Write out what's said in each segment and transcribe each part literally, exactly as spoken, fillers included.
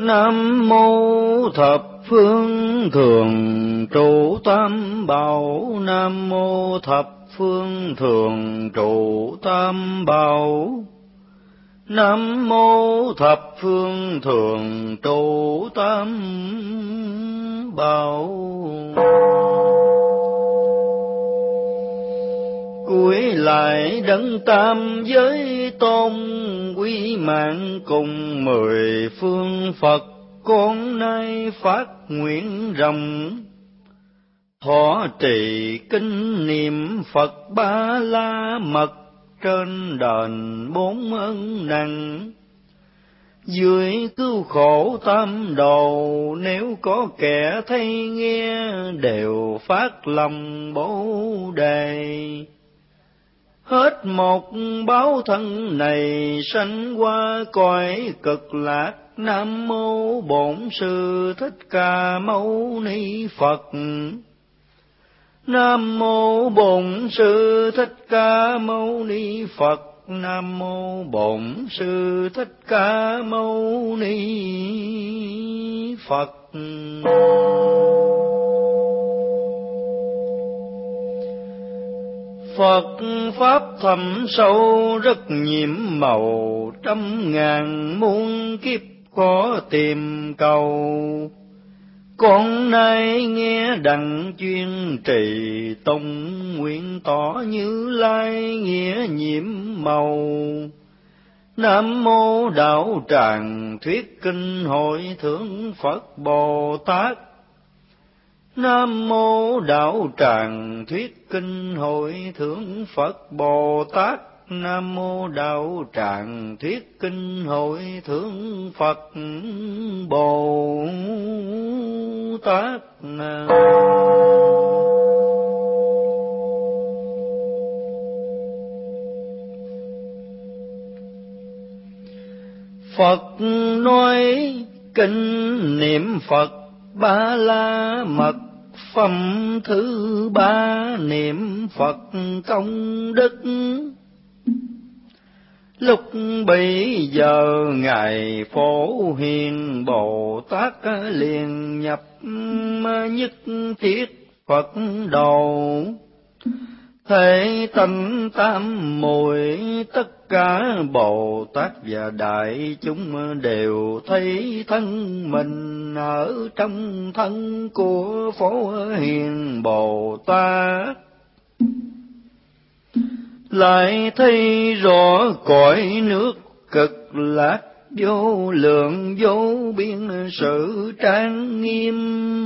Nam mô thập phương thường trụ tam bảo. Nam mô thập phương thường trụ tam bảo. Nam mô thập phương thường trụ tam bảo. Cúi lại đấng tam giới tôn, quý mạng cùng mười phương Phật, con nay phát nguyện rộng. Thọ trì kinh niệm Phật Ba La Mật, trên đền bốn ân nặng. Dưới cứu khổ tam đồ, nếu có kẻ thấy nghe, đều phát lòng Bồ Đề. Hết một báo thân này, sanh qua cõi cực lạc. Nam mô Bổn Sư Thích Ca Mâu Ni Phật. Nam mô Bổn Sư Thích Ca Mâu Ni Phật. Nam mô Bổn Sư Thích Ca Mâu Ni Phật. Phật pháp thâm sâu rất nhiệm màu, trăm ngàn muôn kiếp khó tìm cầu. Con nay nghe đặng chuyên trì, tông nguyện tỏ Như Lai nghĩa nhiệm màu. Nam mô Đạo Tràng thuyết kinh hội thượng Phật Bồ Tát. Nam mô Đạo Tràng thuyết kinh hội thượng Phật Bồ Tát. Nam mô Đạo Tràng thuyết kinh hội thượng Phật Bồ Tát. Phật nói kinh niệm Phật Ba La Mật, phẩm thứ ba niệm Phật công đức. Lúc bấy giờ Ngài Phổ Hiền Bồ Tát liền nhập nhất thiết Phật độ. Thế tánh tam muội tất cả Bồ Tát và đại chúng đều thấy thân mình ở trong thân của Phổ Hiền Bồ Tát. Lại thấy rõ cõi nước cực lạc vô lượng vô biên sự trang nghiêm.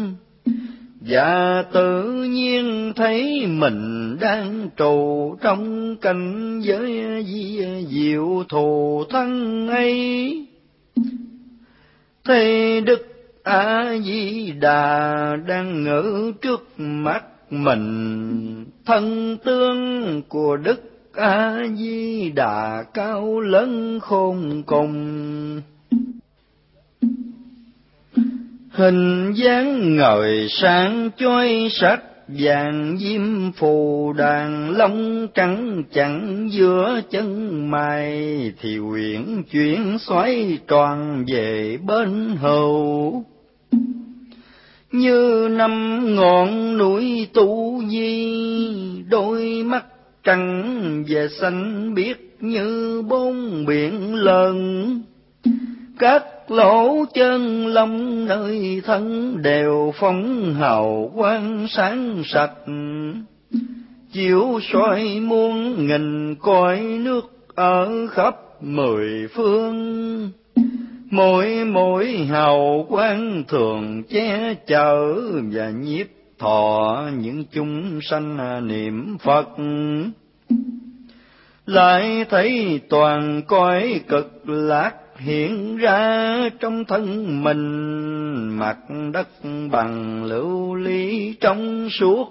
Và tự nhiên thấy mình đang trụ trong cảnh giới di diệu thù thân ấy. Thấy Đức A Di Đà đang ngự trước mắt mình, thân tướng của Đức A Di Đà cao lớn khôn cùng. Hình dáng ngời sáng chói sắc vàng diêm phù đàn, lông trắng chẳng giữa chân mày, thì uyển chuyển xoáy tròn về bên hữu. Như năm ngọn núi Tu Di, đôi mắt trắng và xanh biếc như bốn biển lớn. Các lỗ chân lông nơi thân đều phóng hào quang sáng sạch, chiếu soi muôn nghìn cõi nước ở khắp mười phương. Mỗi mỗi hào quang thường che chở và nhiếp thọ những chúng sanh niệm Phật. Lại thấy toàn cõi cực lạc hiện ra trong thân mình, mặt đất bằng lưu ly trong suốt.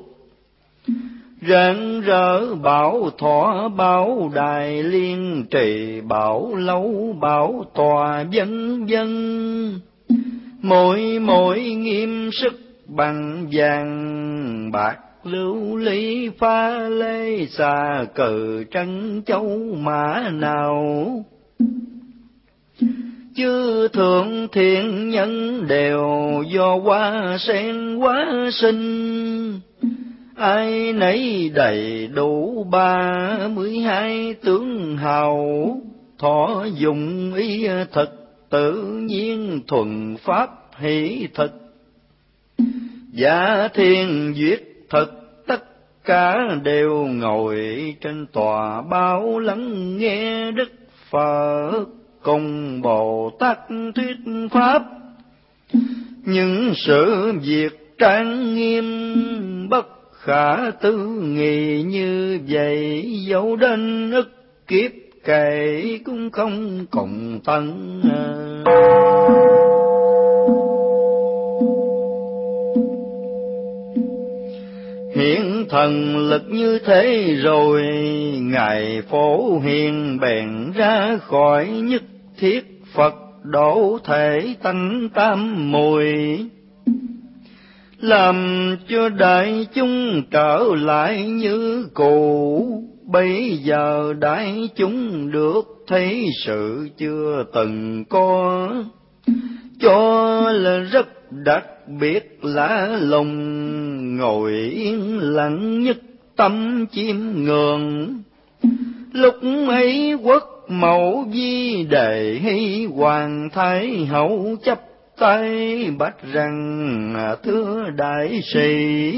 Rạng rỡ bảo thọ bảo đài liên trì, bảo lâu bảo tòa vân vân. Mỗi mỗi nghiêm sức bằng vàng bạc lưu ly pha lê, xà cừ trân châu mã nào. chư thượng thiện nhân đều do hoa sen hóa sinh. Ai nấy đầy đủ ba mươi hai tướng hào, thọ dụng ý thực tự nhiên thuần pháp hỷ thực. Giả thiên duyệt thực tất cả đều ngồi trên tòa báo lắng nghe Đức Phật cùng Bồ Tát thuyết pháp. Những sự việc trang nghiêm bất khả tư nghị như vậy, dẫu đến ức kiếp kể cũng không cùng tận. Hiện thần lực như thế rồi, Ngài Phổ Hiền bèn ra khỏi nhất thiết Phật độ thể tánh tam muội, làm cho đại chúng trở lại như cũ. Bây giờ đại chúng được thấy sự chưa từng có, cho là rất đặc biệt lạ lùng, ngồi yên lặng nhất tâm chiêm ngưỡng. Lúc ấy quốc mẫu Di Đề hay Hoàng Thái Hậu chấp tay bạch rằng: thưa đại sĩ,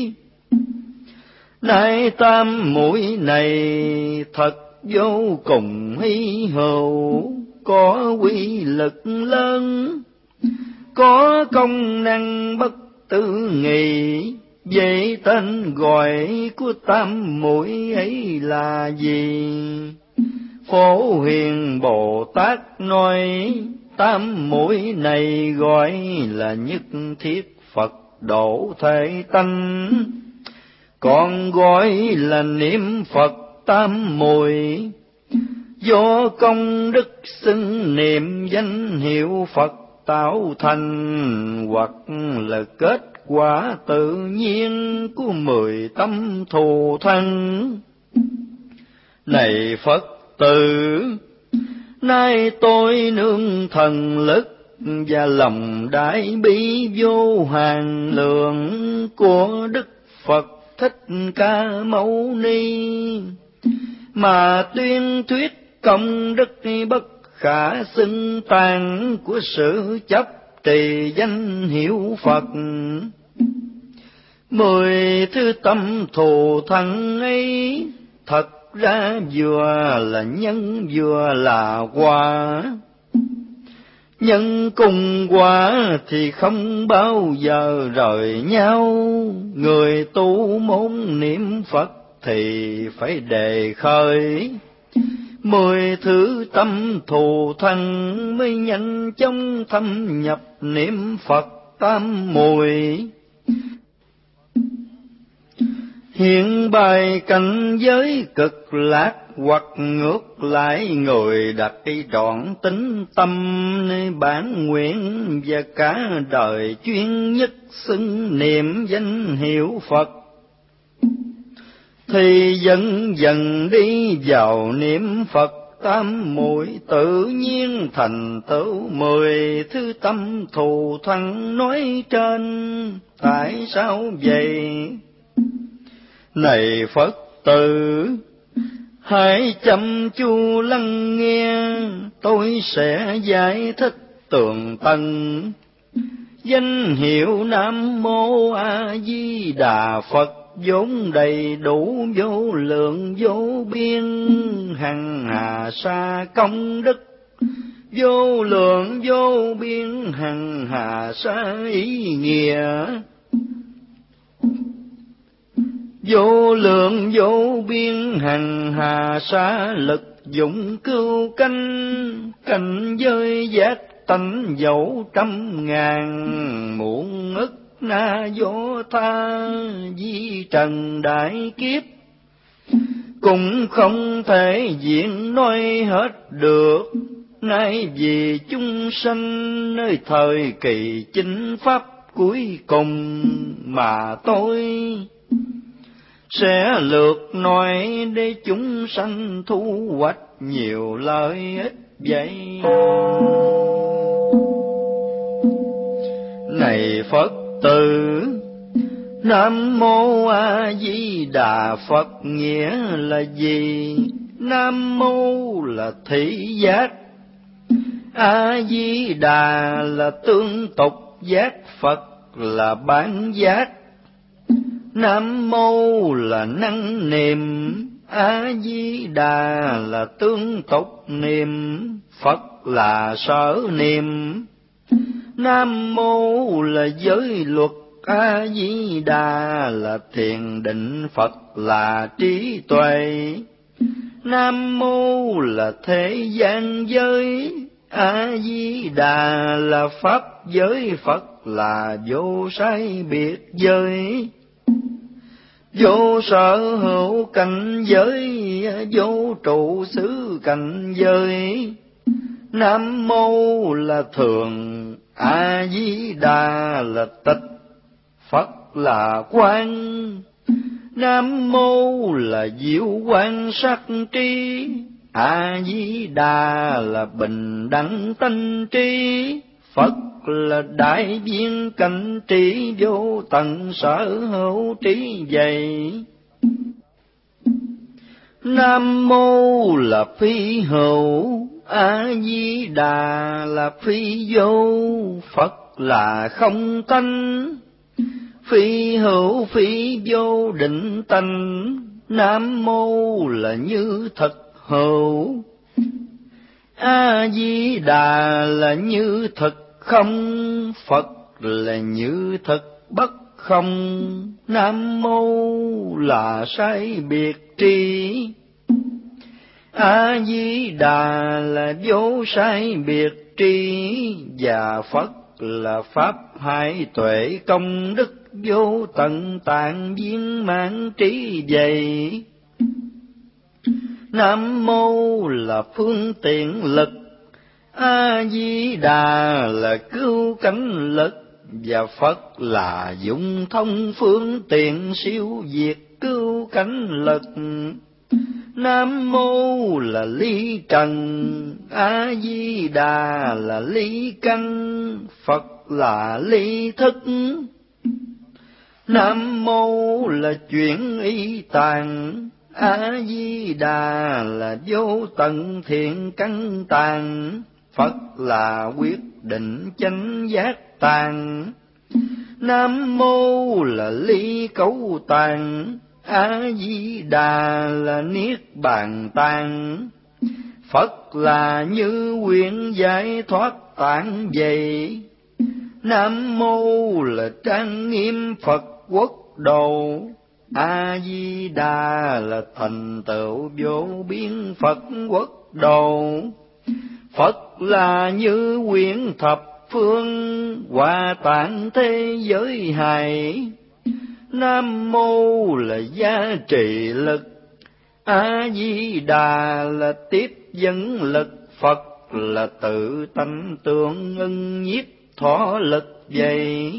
nay tam muội này thật vô cùng hy hữu, có quy lực lớn, có công năng bất tử nghị. Vậy tên gọi của tam muội ấy là gì? Phổ Hiền Bồ Tát nói: tam muội này gọi là nhất thiết Phật độ thể tánh, còn gọi là niệm Phật tam muội. Do công đức xưng niệm danh hiệu Phật tạo thành, hoặc là kết quả tự nhiên của mười tâm thù thân. Này Phật tử, nay tôi nương thần lực và lòng đại bi vô hạn lượng của Đức Phật Thích Ca Mâu Ni, mà tuyên thuyết công đức bất khả xưng tàn của sự chấp trì danh hiệu Phật. Mười thứ tâm thù thân ấy thật ra vừa là nhân vừa là quả. Nhân cùng quả thì không bao giờ rời nhau. Người tu môn niệm Phật thì phải đề khởi mười thứ tâm thù thân, mới nhanh chóng thâm nhập niệm Phật tam muội. Hiện bài cảnh giới cực lạc, hoặc ngược lại người đặt trọn tính tâm nơi bản nguyện, và cả đời chuyên nhất xưng niệm danh hiệu Phật, thì dần dần đi vào niệm Phật tam muội, tự nhiên thành tựu mười thứ tâm thù thân nói trên. Tại sao vậy? Này Phật tử, hãy chăm chú lắng nghe, tôi sẽ giải thích tường tận. Danh hiệu Nam Mô A Di Đà Phật vốn đầy đủ vô lượng vô biên, hằng hà sa công đức vô lượng vô biên, hằng hà sa ý nghĩa vô lượng vô biên, hằng hà sa lực dụng cứu cánh. Cảnh giới giác tánh dẫu trăm ngàn, muôn ức na vô tha di trần đại kiếp, cũng không thể diễn nói hết được. Nay vì chúng sanh nơi thời kỳ chính pháp cuối cùng, mà tôi sẽ lược nói để chúng sanh thu hoạch nhiều lợi ích vậy. Này Phật tử, Nam Mô A Di Đà Phật nghĩa là gì? Nam Mô là thị giác, A Di Đà là tương tục giác, Phật là bán giác. Nam Mô là năng niệm, A Di Đà là tương tục niệm, Phật là sở niệm. Nam Mô là giới luật, A Di Đà là thiền định, Phật là trí tuệ. Nam Mô là thế gian giới, A Di Đà là pháp giới, Phật là vô sai biệt giới. Vô sở hữu cảnh giới, vô trụ xứ cảnh giới. Nam Mô là thường, A Di Đà là tịch, Phật là quang. Nam Mô là diệu quang sắc tri, A Di Đà là bình đẳng tánh trí, Phật là đại viên cảnh trí, vô tận sở hữu trí vậy. Nam Mô là phi hữu, A Di Đà là phi vô, Phật là không tánh. Phi hữu phi vô định tánh, Nam Mô là như thật hữu, A Di Đà là như thật không, Phật là như thật bất không. Nam Mô là sai biệt tri, A Di Đà là vô sai biệt tri, và Phật là pháp hải tuệ công đức, vô tận tạng viên mãn trí vậy. Nam Mô là phương tiện lực, A Di Đà là cứu cánh lực, và Phật là dụng thông phương tiện siêu diệt cứu cánh lực. Nam Mô là ly trần, A Di Đà là ly căn, Phật là ly thức. Nam Mô là chuyển y tạng, A Di Đà là vô tận thiện căn tạng, Phật là quyết định chánh giác tạng. Nam Mô là ly cấu tạng, A Di Đà là niết bàn tạng, Phật là như nguyện giải thoát tạng vậy. Nam Mô là trang nghiêm Phật quốc độ, A Di Đà là thành tựu vô biên Phật quốc độ. Phật là như quyển thập phương, hòa tạng thế giới hài. Nam Mô là giá trị lực, A Di Đà là tiếp dẫn lực, Phật là tự tánh tương ưng nhiếp thọ lực vậy.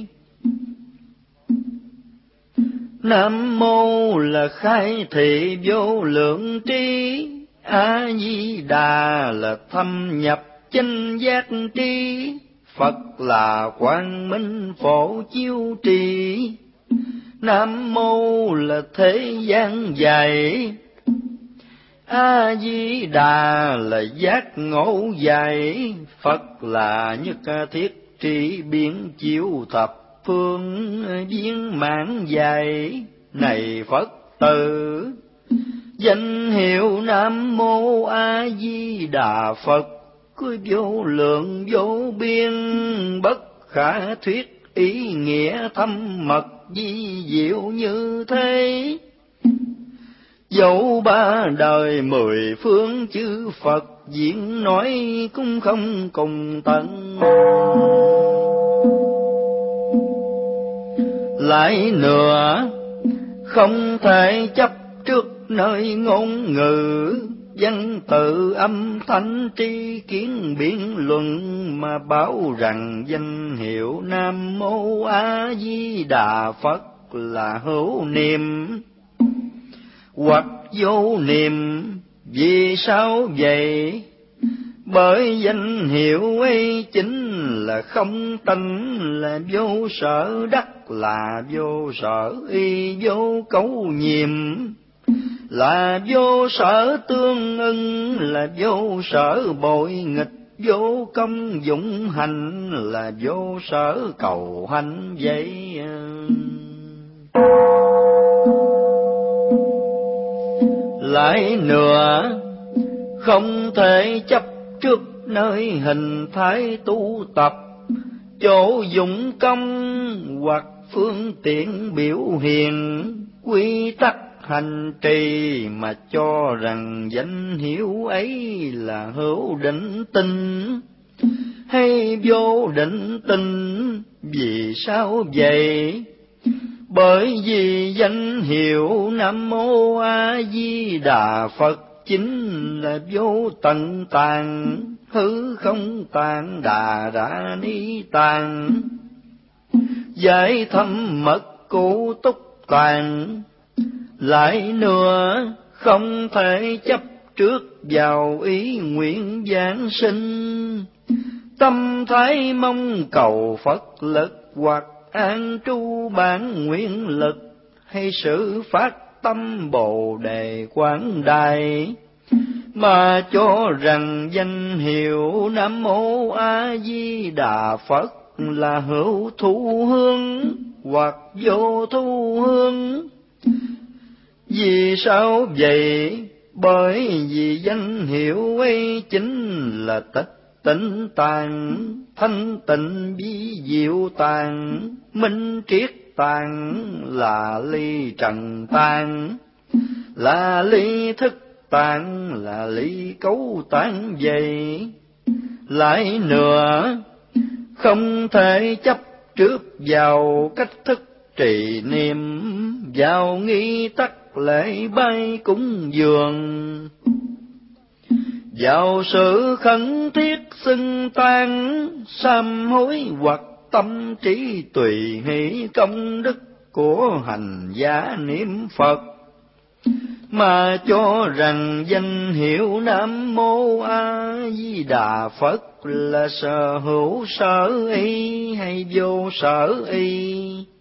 Nam Mô là khai thị vô lượng trí, A Di Đà là thâm nhập chánh giác trí, Phật là quang minh phổ chiếu trì. Nam Mô là thế gian dạy, A Di Đà là giác ngộ dạy, Phật là nhất thiết tri biến chiếu thập phương viên mãn dạy. Này Phật tử, danh hiệu Nam Mô A Di Đà Phật có vô lượng vô biên, bất khả thuyết ý nghĩa thâm mật vi diệu như thế. Dẫu ba đời mười phương chư Phật diễn nói cũng không cùng tận. Lại nữa, không thể chấp trước nơi ngôn ngữ, văn tự âm thanh tri kiến biện luận, mà bảo rằng danh hiệu Nam Mô A Di Đà Phật là hữu niệm hoặc vô niệm. Vì sao vậy? Bởi danh hiệu ấy chính là không tánh, là vô sở đắc, là vô sở y, vô cấu nhiệm, là vô sở tương ưng, là vô sở bội nghịch, vô công dũng hành, là vô sở cầu hành vậy. Lại nữa, không thể chấp trước nơi hình thái tu tập, chỗ dụng công hoặc phương tiện biểu hiện, quy tắc hành trì mà cho rằng danh hiệu ấy là hữu định tình hay vô định tình. Vì sao vậy? Bởi vì danh hiệu Nam Mô A Di Đà Phật chính là vô tận tạng, hư không tạng, đà đà ni tạng, giải thâm mật cụ túc tạng. Lại nữa, không thể chấp trước vào ý nguyện giáng sinh, tâm thái mong cầu Phật lực hoặc an trú bản nguyện lực, hay sự phát tâm Bồ Đề Quảng Đại, mà cho rằng danh hiệu Nam Mô A Di Đà Phật là hữu thu hương hoặc vô thu hương. Vì sao vậy? Bởi vì danh hiệu ấy chính là tịch tịnh tạng, thanh tịnh bí diệu tạng, minh triết tạng, là ly trần tạng, là ly thức tạng, là ly cấu tạng vậy. Lại nữa, không thể chấp trước vào cách thức trì niệm, vào nghi tắc lễ bái cúng dường, vào sự khẩn thiết xưng tán, sám hối hoặc tâm trí tùy hỷ công đức của hành giả niệm Phật, mà cho rằng danh hiệu Nam Mô A Di Đà Phật là sở hữu sở y hay vô sở y.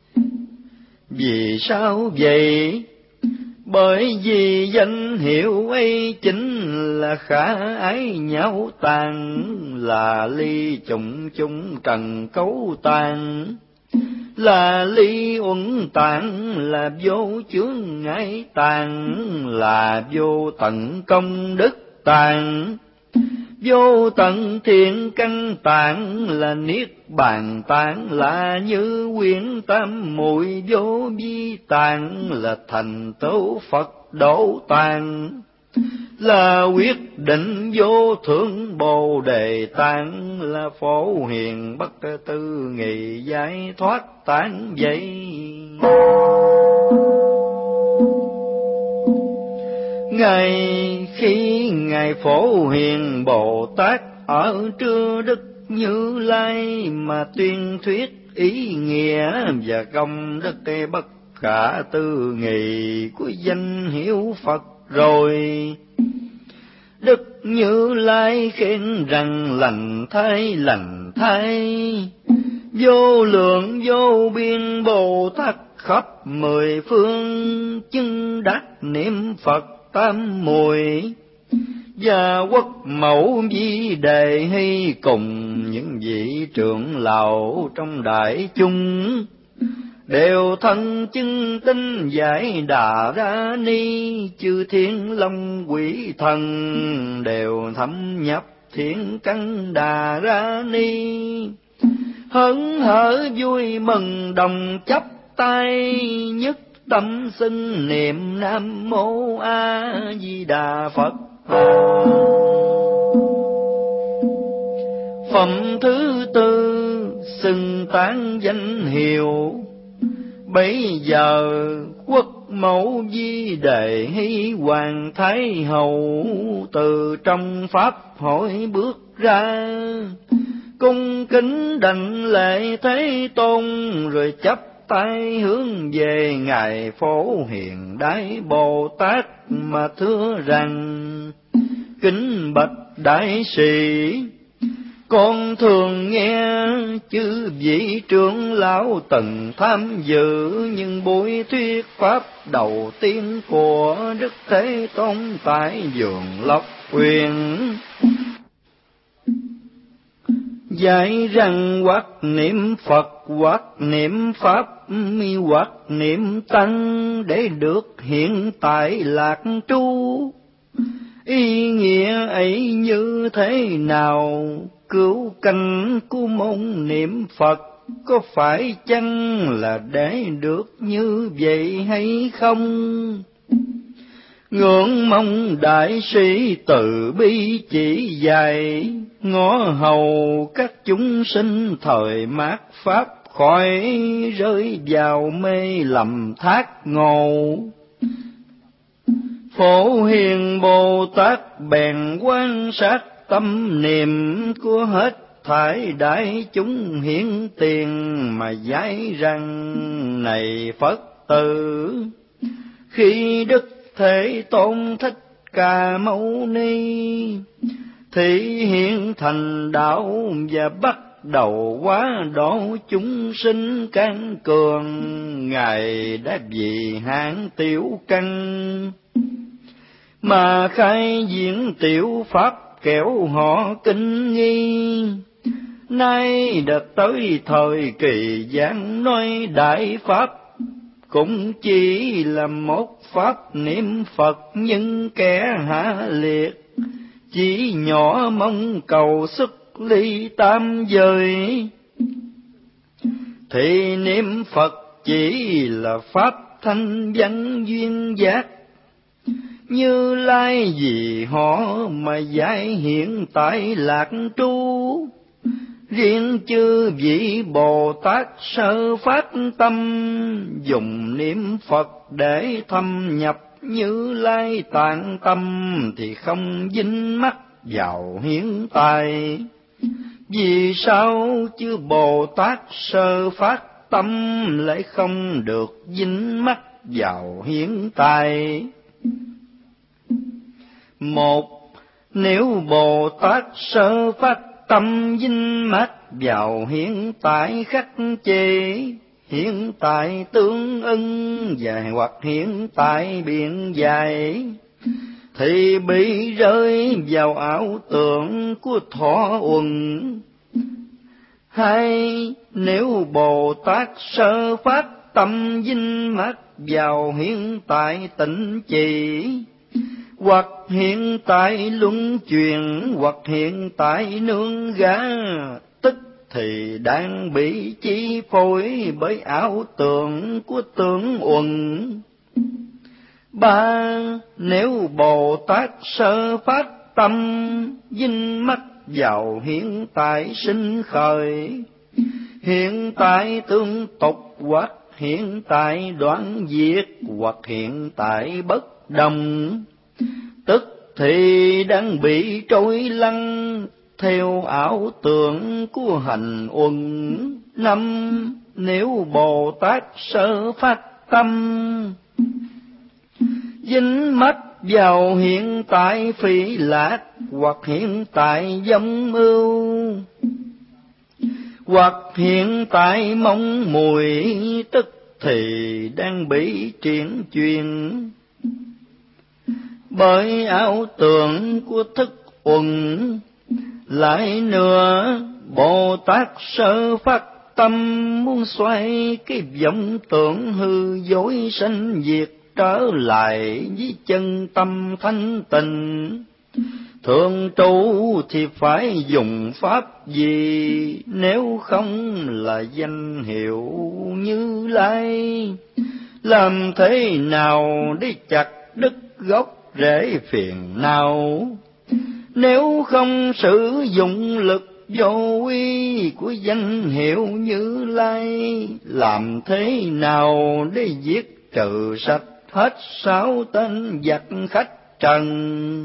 Vì sao vậy? Bởi vì danh hiệu ấy chính là khả ái nhão tàn, là ly chủng chung trần cấu tàn, là ly uẩn tạng, là vô chướng ngại tạng, là vô tận công đức tạng, vô tận thiện căn tạng, là niết bàn tạng, là như quyển tam muội vô vi tạng, là thành tựu Phật độ tạng, là quyết định vô thượng Bồ Đề tạng, là phổ hiền bất tư nghị giải thoát tạng vậy. Ngày khi Ngài Phổ Hiền Bồ Tát ở trưa Đức Như Lai mà tuyên thuyết ý nghĩa và công đức bất khả tư nghị của danh hiệu Phật rồi, Đức Như Lai khen rằng lành thay lành thay, vô lượng vô biên Bồ Tát khắp mười phương, chứng đắc niệm Phật tam muội, và quốc mẫu Di Đề hay cùng những vị trưởng lão trong đại chúng, đều thân chứng tinh giải Đà Ra Ni, chư thiên long quỷ thần đều thâm nhập thiện căn Đà Ra Ni, hớn hở vui mừng đồng chắp tay, nhất tâm xưng niệm Nam Mô A Di Đà Phật. Phẩm thứ tư, xưng tán danh hiệu. Bấy giờ quốc mẫu Di Đề hay hoàng thái hậu từ trong pháp hội bước ra, cung kính đảnh lễ Thế Tôn, rồi chắp tay hướng về Ngài Phổ Hiền Đại Bồ Tát mà thưa rằng: kính bạch đại sĩ, con thường nghe chư vị trưởng lão từng tham dự những buổi thuyết pháp đầu tiên của Đức Thế Tôn tại vườn Lộc Uyển, dạy rằng hoặc niệm Phật, hoặc niệm Pháp, hoặc niệm Tăng để được hiện tại lạc trú. Ý nghĩa ấy như thế nào? Cứu cánh của môn niệm Phật có phải chăng là để được như vậy hay không? Ngưỡng mong đại sĩ từ bi chỉ dạy, ngó hầu các chúng sinh thời mạt Pháp khỏi rơi vào mê lầm thác ngộ. Phổ Hiền Bồ Tát bèn quan sát tâm niệm của hết thảy đại chúng hiện tiền mà giải rằng: này Phật tử, khi Đức Thế Tôn Thích Ca Mâu Ni thị hiện thành đạo và bắt đầu hóa độ chúng sinh can cường, Ngài đã vì hạn tiểu căn mà khai diễn tiểu pháp kẻo họ kinh nghi. Nay đã tới thời kỳ giảng nói đại pháp, cũng chỉ là một pháp niệm Phật, nhưng kẻ hạ liệt chỉ nhỏ mong cầu xuất ly tam giới, thì niệm Phật chỉ là pháp thanh văn duyên giác. Như Lai vì họ mà giải hiện tại lạc trú, riêng chư vị Bồ Tát sơ phát tâm, dùng niệm Phật để thâm nhập Như Lai tạng tâm, thì không dính mắc vào hiện tại. Vì sao chư Bồ Tát sơ phát tâm lại không được dính mắc vào hiện tại? Một, nếu Bồ Tát sơ phát tâm dính mắc vào hiện tại khắc chế, hiện tại tương ưng và hoặc hiện tại biện dài, thì bị rơi vào ảo tưởng của thọ uẩn. Hai, nếu Bồ Tát sơ phát tâm dính mắc vào hiện tại tịnh trì, hoặc hiện tại luân chuyển, hoặc hiện tại nương gã, tức thì đang bị chi phối bởi ảo tưởng của tưởng uẩn. Ba, nếu Bồ Tát sơ phát tâm dính mắc vào hiện tại sinh khởi, hiện tại tương tục, hoặc hiện tại đoạn diệt, hoặc hiện tại bất đồng, tức thì đang bị trôi lăn theo ảo tưởng của hành uẩn. Năm, nếu Bồ Tát sơ phát tâm dính mắc vào hiện tại phi lạc, hoặc hiện tại giống ưu, hoặc hiện tại mong mùi, tức thì đang bị triển chuyển bởi ảo tưởng của thức uẩn. Lại nữa, Bồ Tát sơ phát tâm muốn xoay cái vọng tưởng hư dối sanh diệt trở lại với chân tâm thanh tịnh. Thường trụ thì phải dùng pháp gì, nếu không là danh hiệu Như Lai? Làm thế nào để chặt đứt gốc rễ phiền não, nếu không sử dụng lực vô uy của danh hiệu Như Lai? Làm thế nào để giết trừ sạch hết sáu tên giặc khách trần,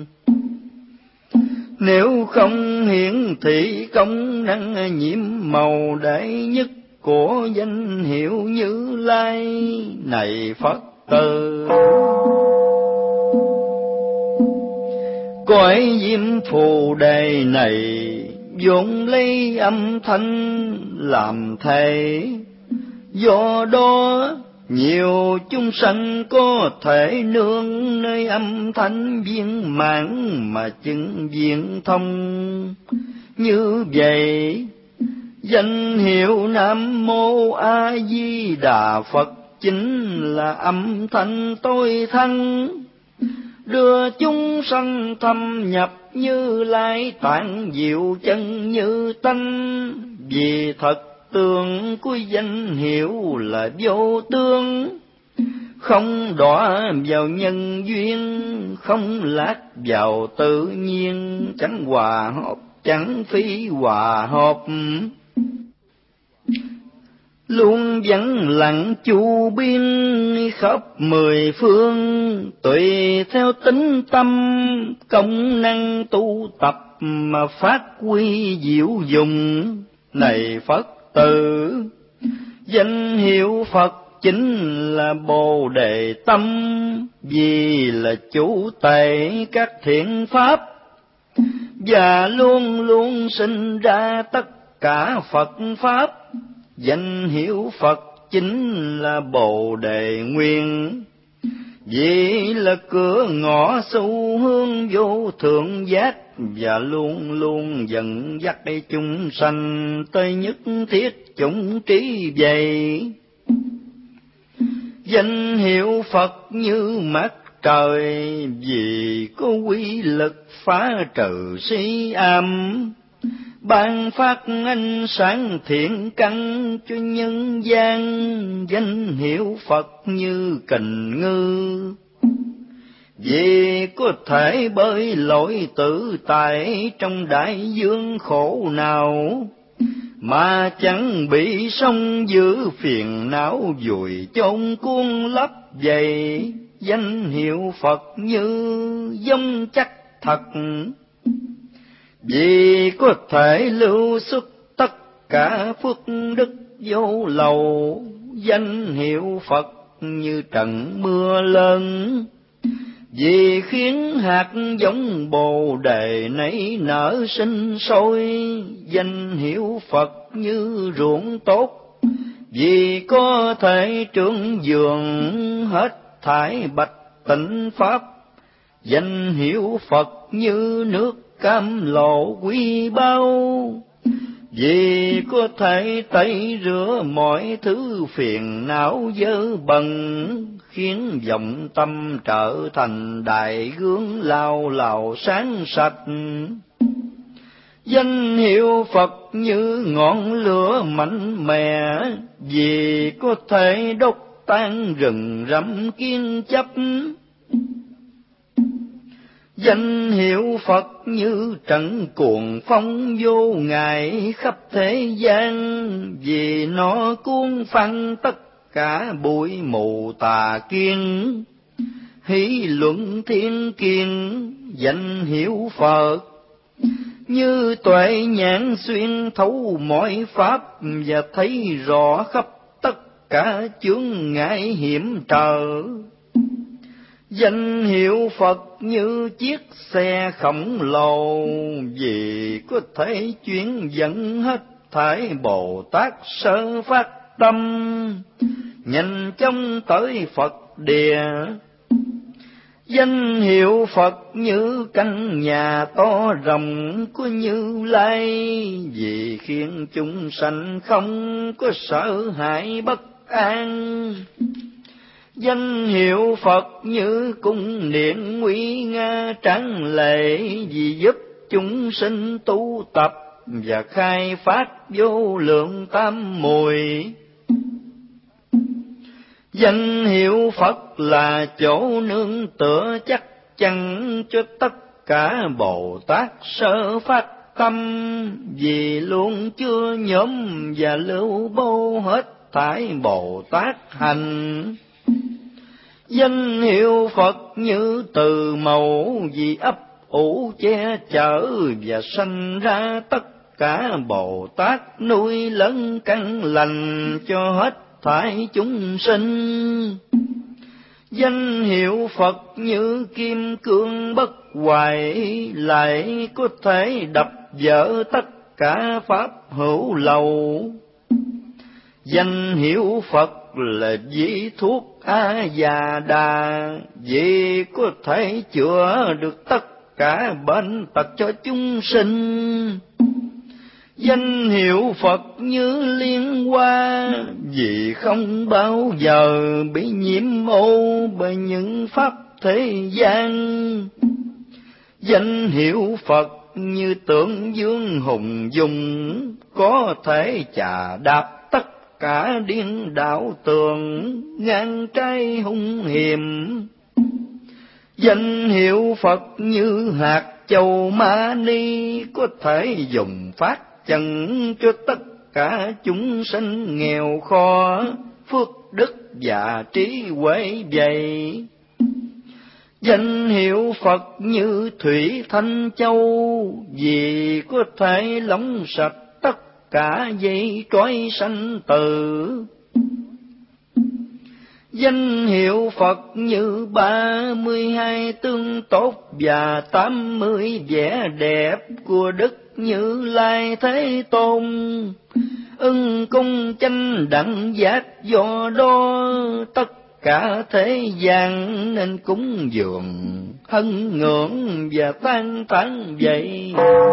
nếu không hiển thị công năng nhiễm màu đệ nhất của danh hiệu Như Lai? Này Phật tử, Cõi diêm phù đề này vốn lấy âm thanh làm thể, do đó nhiều chúng sanh có thể nương nơi âm thanh viên mãn mà chứng viên thông. Như vậy danh hiệu Nam Mô A Di Đà Phật chính là âm thanh tối thắng, đưa chúng sanh thâm nhập Như Lai tạng diệu chân như tánh. Vì thật tướng của danh hiệu là vô tương, không đọa vào nhân duyên, không lạc vào tự nhiên, chẳng hòa hợp chẳng phi hòa hợp. Luôn vắng lặng chu biên khắp mười phương, tùy theo tính tâm công năng tu tập mà phát huy diệu dụng. Này Phật tử, danh hiệu Phật chính là Bồ Đề tâm, vì là chủ tể các thiện pháp, và luôn luôn sinh ra tất cả Phật pháp. Danh hiệu Phật chính là Bồ Đề nguyên, vì là cửa ngõ xu hướng vô thượng giác, và luôn luôn dẫn dắt chúng sanh tới nhất thiết chủng trí vậy. Danh hiệu Phật như mặt trời, vì có quy lực phá trừ si âm, ban phát ánh sáng thiện căn cho nhân gian. Danh hiệu Phật như kình ngư, vì có thể bơi lội tự tại trong đại dương khổ nào, mà chẳng bị sông dữ phiền não vùi chôn cuốn lấp vậy. Danh hiệu Phật như giống chắc thật, vì có thể lưu xuất tất cả phước đức vô lậu. Danh hiệu Phật như trận mưa lớn, vì khiến hạt giống Bồ Đề nảy nở sinh sôi. Danh hiệu Phật như ruộng tốt, vì có thể trưởng vườn hết thải bạch tịnh pháp. Danh hiệu Phật như nước cam lộ quý báu, vì có thể tẩy rửa mọi thứ phiền não dơ bẩn, khiến vọng tâm trở thành đại gương lao lào sáng sạch. Danh hiệu Phật như ngọn lửa mạnh mẽ, vì có thể đốt tan rừng rậm kiên chấp. Danh hiệu Phật như trận cuồng phong vô ngại khắp thế gian, vì nó cuốn phăng tất cả bụi mù tà kiến. Hí luận thiên kiên. Danh hiệu Phật như tuệ nhãn xuyên thấu mọi pháp, và thấy rõ khắp tất cả chướng ngại hiểm trở. Danh hiệu Phật như chiếc xe khổng lồ, vì có thể chuyển dẫn hết thảy Bồ Tát sơ phát tâm, nhanh chóng tới Phật địa. Danh hiệu Phật như căn nhà to rộng của Như Lai, vì khiến chúng sanh không có sợ hãi bất an. Danh hiệu Phật như cung điện nguy nga tráng lệ, vì giúp chúng sinh tu tập và khai phát vô lượng tam muội. Danh hiệu Phật là chỗ nương tựa chắc chắn cho tất cả Bồ Tát sơ phát tâm, vì luôn chưa nhóm và lưu bố hết thảy Bồ Tát hành. Danh hiệu Phật như từ mẫu, vì ấp ủ che chở và sanh ra tất cả Bồ Tát, nuôi lớn căn lành cho hết thảy chúng sinh. Danh hiệu Phật như kim cương bất hoại, lại có thể đập vỡ tất cả pháp hữu lậu. Danh hiệu Phật là vị thuốc A Già Đà, vì có thể chữa được tất cả bệnh tật cho chúng sinh. Danh hiệu Phật như liên hoa, vì không bao giờ bị nhiễm ô bởi những pháp thế gian. Danh hiệu Phật như tượng dương hùng dung, có thể chà đạp tất cả điên đảo tường, ngang trái hung hiểm. Danh hiệu Phật như hạt châu ma ni, có thể dùng phát chân cho tất cả chúng sinh nghèo khó, phước đức và trí huệ vậy. Danh hiệu Phật như thủy thanh châu, vì có thể lóng sạch tất cả dây trói sanh tử. Danh hiệu Phật như ba mươi hai tương tốt và tám mươi vẻ đẹp của Đức Như Lai Thế Tôn. Ưng cung chánh đẳng giác, do đó tất cả thế gian nên cúng dường, hân ngưỡng và tán thán vậy.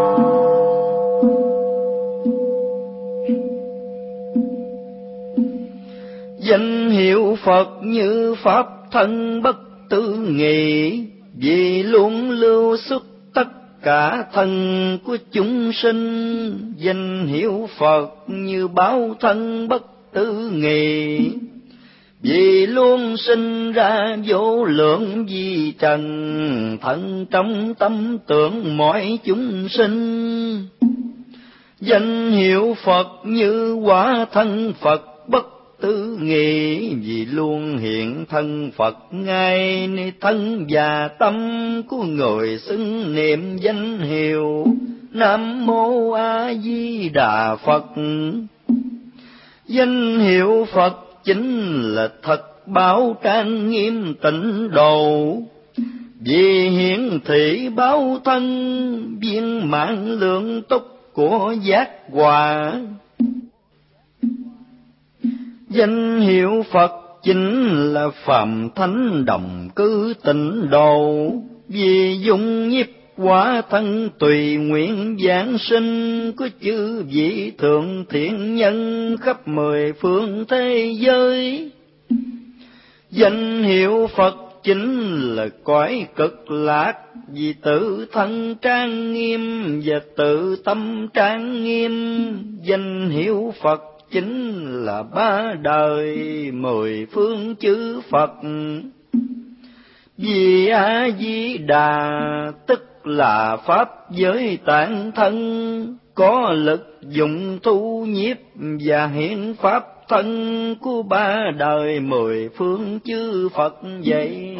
Danh hiệu Phật như pháp thân bất tư nghị, vì luôn lưu xuất tất cả thân của chúng sinh. Danh hiệu Phật như báo thân bất tư nghị, vì luôn sinh ra vô lượng vi trần, thân trong tâm tưởng mọi chúng sinh. Danh hiệu Phật như quả thân Phật bất tư nghị, vì luôn hiện thân Phật ngay nơi thân và tâm của người xưng niệm danh hiệu Nam Mô A Di Đà Phật. Danh hiệu Phật chính là thật báo trang nghiêm tịnh độ, vì hiển thị báo thân viên mãn lượng túc của giác hòa. Danh hiệu Phật chính là phạm thánh đồng cư tịnh độ, vì dung nhiếp quả thân tùy nguyện giáng sinh của chư vị thượng thiện nhân khắp mười phương thế giới. Danh hiệu Phật chính là cõi cực lạc, vì tự thân trang nghiêm và tự tâm trang nghiêm. Danh hiệu Phật chính là ba đời mười phương chư Phật. Vì A Di Đà tức là pháp giới tạng thân, có lực dụng thu nhiếp và hiện pháp thân của ba đời mười phương chư Phật vậy.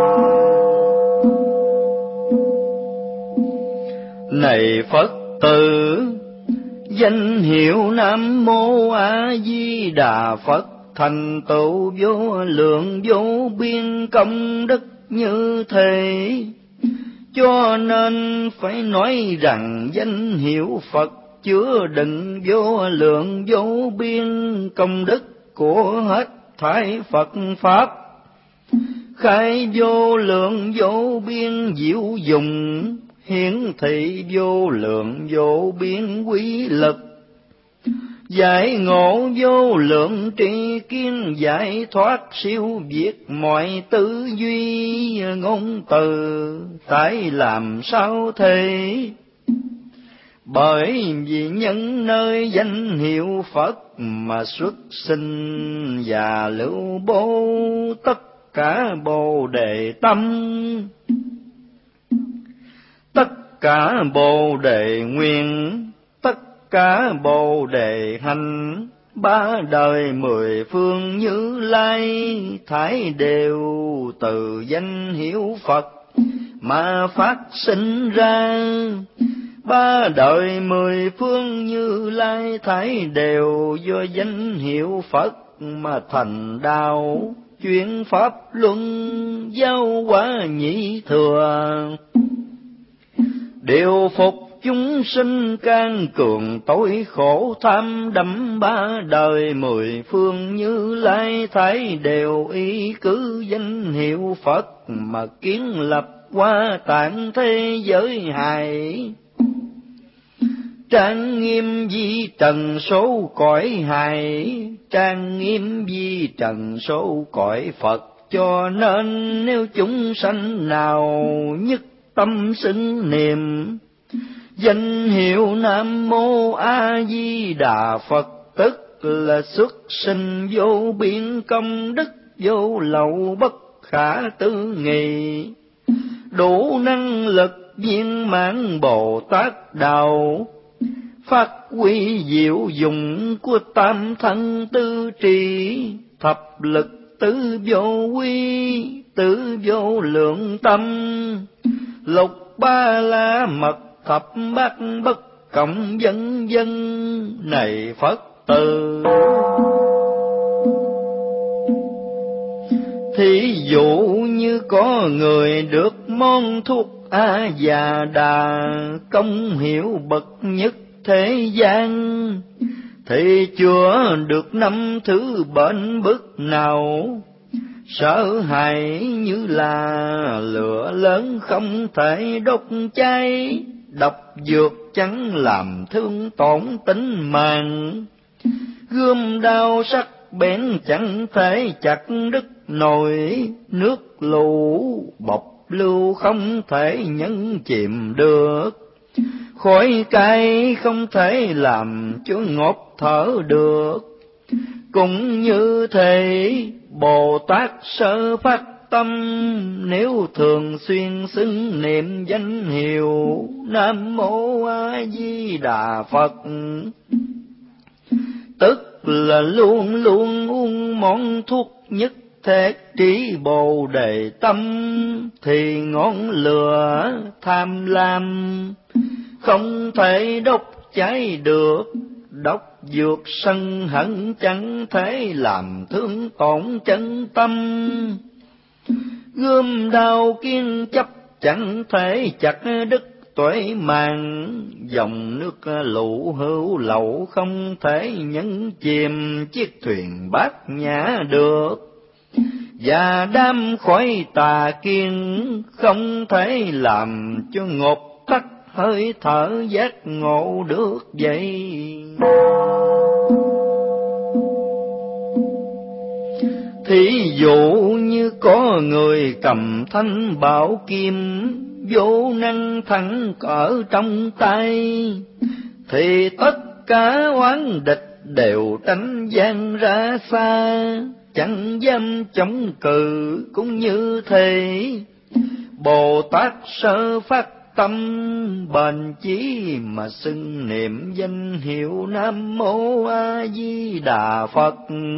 Này Phật tử, danh hiệu Nam Mô A Di Đà Phật thành tựu vô lượng vô biên công đức như thế, cho nên phải nói rằng danh hiệu Phật chứa đựng vô lượng vô biên công đức của hết thảy Phật pháp, khai vô lượng vô biên diệu dụng, hiển thị vô lượng vô biên quý lực, giải ngộ vô lượng tri kiến, giải thoát siêu việt mọi tư duy ngôn từ, tại làm sao thế? Bởi vì nhân nơi danh hiệu Phật mà xuất sinh và lưu bố tất cả bồ đề tâm, tất cả bồ đề nguyện, tất cả bồ đề hành, ba đời mười phương Như Lai thải đều từ danh hiệu Phật mà phát sinh ra. Ba đời mười phương Như Lai thải đều do danh hiệu Phật mà thành đạo, chuyện pháp luân giáo hóa nhị thừa. Điều phục chúng sinh can cường tối khổ tham đắm ba đời mười phương Như Lai Thái đều ý cứ danh hiệu Phật mà kiến lập qua tạng thế giới hài. Trang nghiêm di trần số cõi hài, trang nghiêm di trần số cõi Phật. Cho nên nếu chúng sanh nào nhất tâm xưng niệm danh hiệu Nam Mô A Di Đà Phật, tức là xuất sinh vô biên công đức, vô lậu bất khả tư nghị, đủ năng lực viên mãn Bồ Tát đạo, phát huy diệu dụng của tam thân tư trì, thập lực tứ vô quy, tứ vô lượng tâm, lục ba la mật thập bát bất cộng vân vân. Này Phật tử, thí dụ như có người được món thuốc A Già Đà, công hiệu bậc nhất thế gian, thì chữa được năm thứ bệnh bức nào. Sợ hãi như là lửa lớn không thể đốt cháy, độc dược chẳng làm thương tổn tính mạng, gươm đao sắc bén chẳng thể chặt đứt nổi, nước lũ bọc lưu không thể nhấn chìm được, khói cay không thể làm cho ngột thở được. Cũng như thế Bồ Tát sơ phát tâm, nếu thường xuyên xưng niệm danh hiệu Nam Mô A Di Đà Phật, tức là luôn luôn uống món thuốc nhất thế trí Bồ Đề tâm, thì ngọn lửa tham lam không thể đốt cháy được, độc dược sân hận chẳng thể làm thương tổn chân tâm, gươm đao kiên chấp chẳng thể chặt đứt tuệ màng, dòng nước lũ hữu lậu không thể nhấn chìm chiếc thuyền bát nhã được, và đám khói tà kiên không thể làm cho ngột tắt hơi thở giác ngộ được vậy. Thí dụ như có người cầm thanh bảo kim vô năng thắng ở trong tay, thì tất cả oán địch đều tránh gian ra xa, chẳng dám chống cự. Cũng như thế Bồ Tát sơ phát tâm, bền chí mà xưng niệm danh hiệu Nam Mô A Di Đà Phật,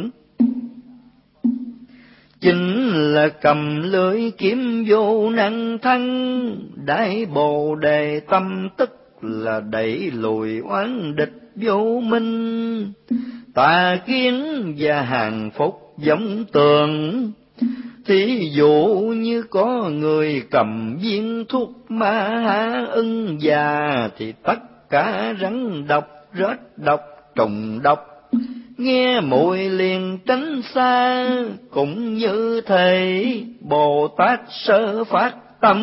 chính là cầm lưỡi kiếm vô năng thắng. Đại Bồ Đề tâm tức là đẩy lùi oán địch vô minh, tà kiến và hàng phục giống tường. Thí dụ như có người cầm viên thuốc ma há ưng già, thì tất cả rắn độc, rết độc, trùng độc nghe mùi liền tránh xa. Cũng như thế Bồ Tát sơ phát tâm,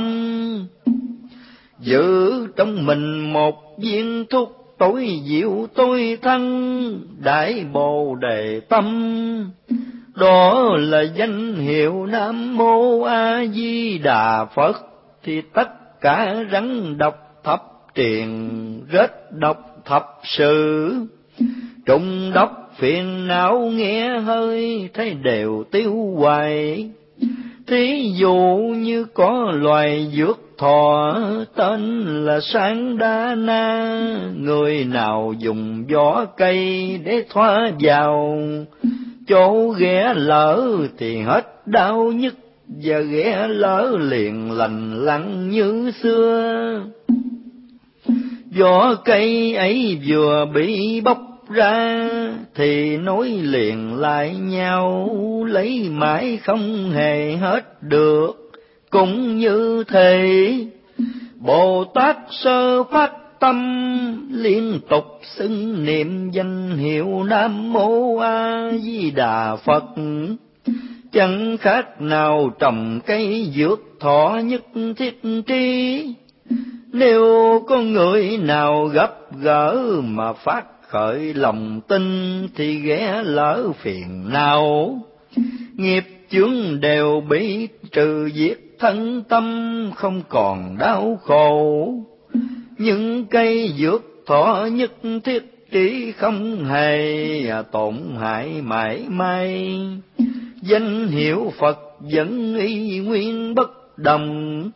giữ trong mình một viên thuốc tối diệu tối thân. Đại Bồ Đề tâm, đó là danh hiệu Nam Mô A Di Đà Phật, thì tất cả rắn độc thập triền, rết độc thập sự, trùng độc phiền não nghe hơi thấy đều tiêu hoài. Thí dụ như có loài dược thọ tên là Sang Đa Na, người nào dùng vỏ cây để thoa vào chỗ ghẻ lỡ thì hết đau nhức, và ghẻ lỡ liền lành lặn như xưa. Vỏ cây ấy vừa bị bóc ra, thì nối liền lại nhau, lấy mãi không hề hết được. Cũng như thế, Bồ Tát sơ phát tâm, liên tục xưng niệm danh hiệu Nam Mô A Di Đà Phật. Chẳng khác nào trồng cây dược thọ nhất thiết tri. Nếu có người nào gặp gỡ mà phát khởi lòng tin, thì ghé lỡ phiền não, nghiệp chướng đều bị trừ diệt, thân tâm không còn đau khổ. Những cây dược thọ nhất thiết trí không hề tổn hại mãi may. Danh hiệu Phật vẫn y nguyên bất đồng.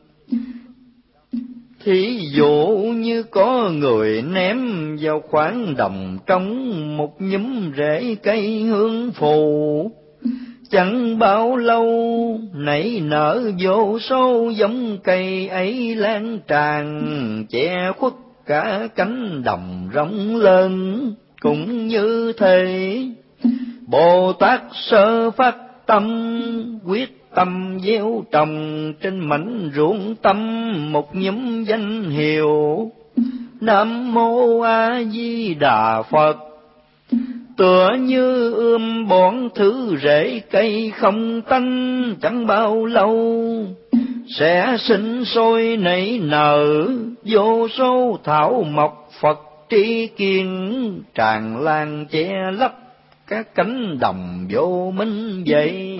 Thí dụ như có người ném vào khoảng đồng trống một nhúm rễ cây hương phù, chẳng bao lâu nảy nở vô số giống cây ấy lan tràn, che khuất cả cánh đồng rộng lớn. Cũng như thế, Bồ Tát sơ phát tâm, quyết tâm gieo trồng trên mảnh ruộng tâm một nhúm danh hiệu Nam Mô A Di Đà Phật. Tựa như ươm bón thứ rễ cây không tanh, chẳng bao lâu sẽ sinh sôi nảy nở, vô số thảo mộc Phật tri kiến, tràn lan che lấp các cánh đồng vô minh vậy.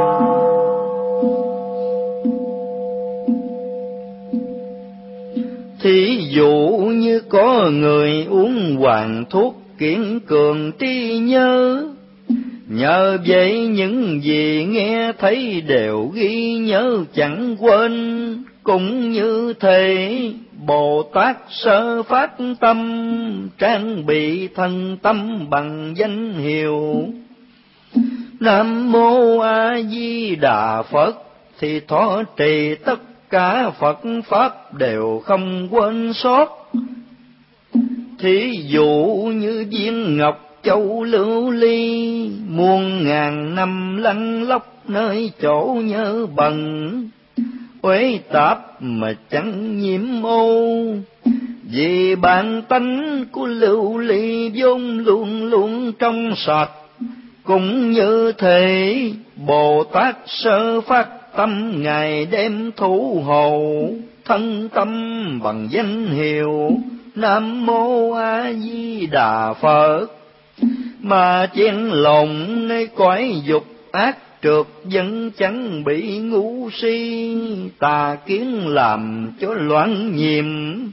Thí dụ như có người uống hoàng thuốc kiên cường trí nhớ, nhờ vậy những gì nghe thấy đều ghi nhớ chẳng quên. Cũng như thế, Bồ Tát sơ phát tâm, trang bị thân tâm bằng danh hiệu Nam Mô A Di Đà Phật, thì thọ trì tất cả Phật Pháp đều không quên sót. Thí dụ như viên ngọc châu lưu ly, muôn ngàn năm lăn lóc nơi chỗ nhớ bần, uế tạp mà chẳng nhiễm ô. Vì bản tánh của lưu ly vốn luôn luôn trong sạch. Cũng như thế, Bồ Tát sơ phát tâm ngày đêm thủ hộ thân tâm bằng danh hiệu Nam Mô A Di Đà Phật, mà chen lộn nơi cõi dục ác trượt vẫn chẳng bị ngu si tà kiến làm cho loạn nhiệm.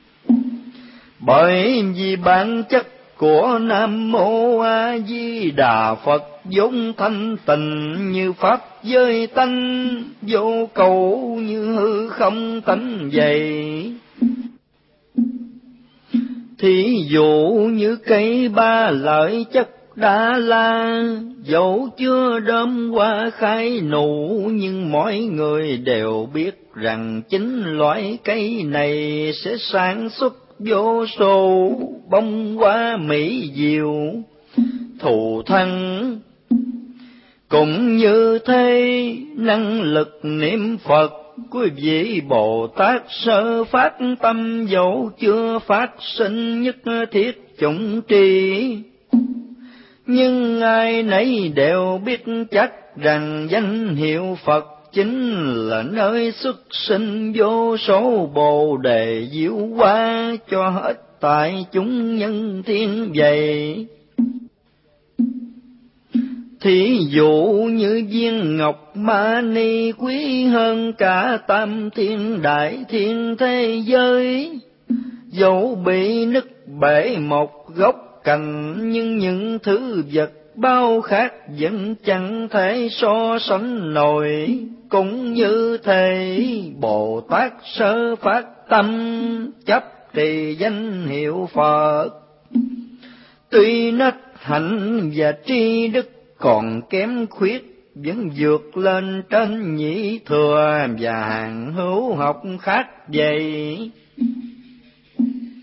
Bởi vì bản chất của Nam Mô A Di Đà Phật vốn thanh tịnh như pháp giới tánh, vô cầu như hư không tánh vậy. Thí dụ như cây ba lợi chất Đa La, dẫu chưa đơm hoa khai nụ, nhưng mọi người đều biết rằng chính loại cây này sẽ sản xuất vô số bông hoa mỹ diệu thù thắng. Cũng như thế, năng lực niệm Phật của vị Bồ Tát sơ phát tâm, dẫu chưa phát sinh nhất thiết chủng trì, nhưng ai nấy đều biết chắc rằng danh hiệu Phật chính là nơi xuất sinh vô số bồ đề diệu hoa cho hết tại chúng nhân thiên vậy. Thí dụ như viên ngọc mani quý hơn cả tam thiên đại thiên thế giới, dẫu bị nứt bể một gốc cành, nhưng những thứ vật bao khác vẫn chẳng thể so sánh nổi. Cũng như thế, Bồ Tát sơ phát tâm, chấp trì danh hiệu Phật, tuy nết hạnh và tri đức còn kém khuyết, vẫn vượt lên trên nhị thừa và hàng hữu học khác vậy.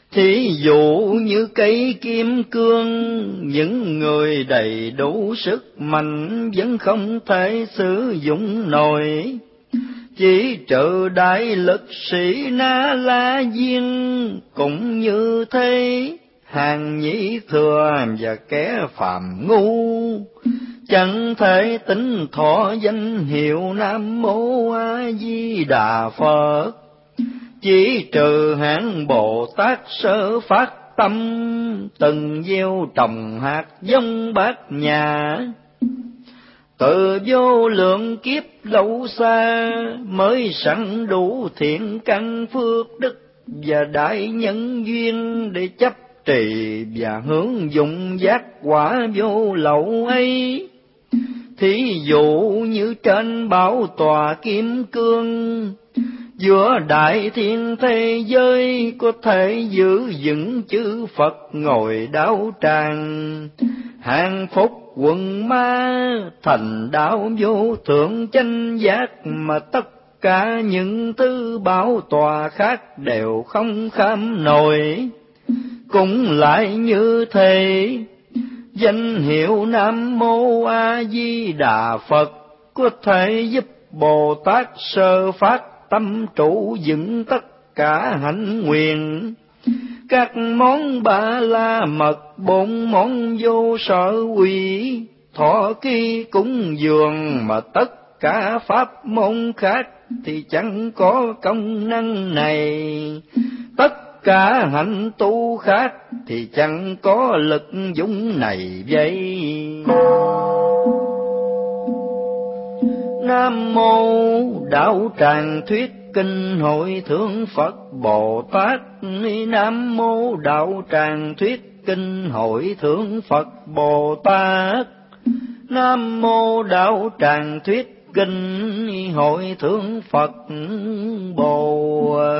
Thí dụ như cây kim cương, những người đầy đủ sức mạnh vẫn không thể sử dụng nổi. Chỉ trừ đại lực sĩ Na La Diên cũng như thế, hàng nhĩ thừa và kẻ phàm ngu chẳng thể tính thọ danh hiệu Nam Mô A Di Đà Phật. Chỉ trừ hạng Bồ Tát sơ phát tâm, từng gieo trồng hạt giống bát nhã. Từ vô lượng kiếp lâu xa mới sẵn đủ thiện căn phước đức và đại nhân duyên để chấp trì và hướng dụng giác quả vô lậu ấy. Thí dụ như trên bảo tòa kim cương, giữa đại thiên thế giới có thể giữ vững chư Phật ngồi đạo tràng. Hàng phúc quần ma thành đạo vô thượng chánh giác, mà tất cả những thứ bảo tòa khác đều không kham nổi. Cũng lại như thế, danh hiệu Nam Mô A Di Đà Phật có thể giúp Bồ Tát sơ phát tâm trụ vững tất cả hạnh nguyện. Các món ba la mật, bốn món vô sở quỷ, thọ ký cúng dường, mà tất cả pháp môn khác thì chẳng có công năng này. Tất cả hạnh tu khác thì chẳng có lực dũng này vậy. Nam Mô Đạo Tràng Thuyết Kinh Hội Thượng Phật Bồ Tát. Nam Mô Đạo Tràng Thuyết Kinh Hội Thượng Phật Bồ Tát. Nam Mô Đạo Tràng Thuyết Kinh Hội Thượng Phật Bồ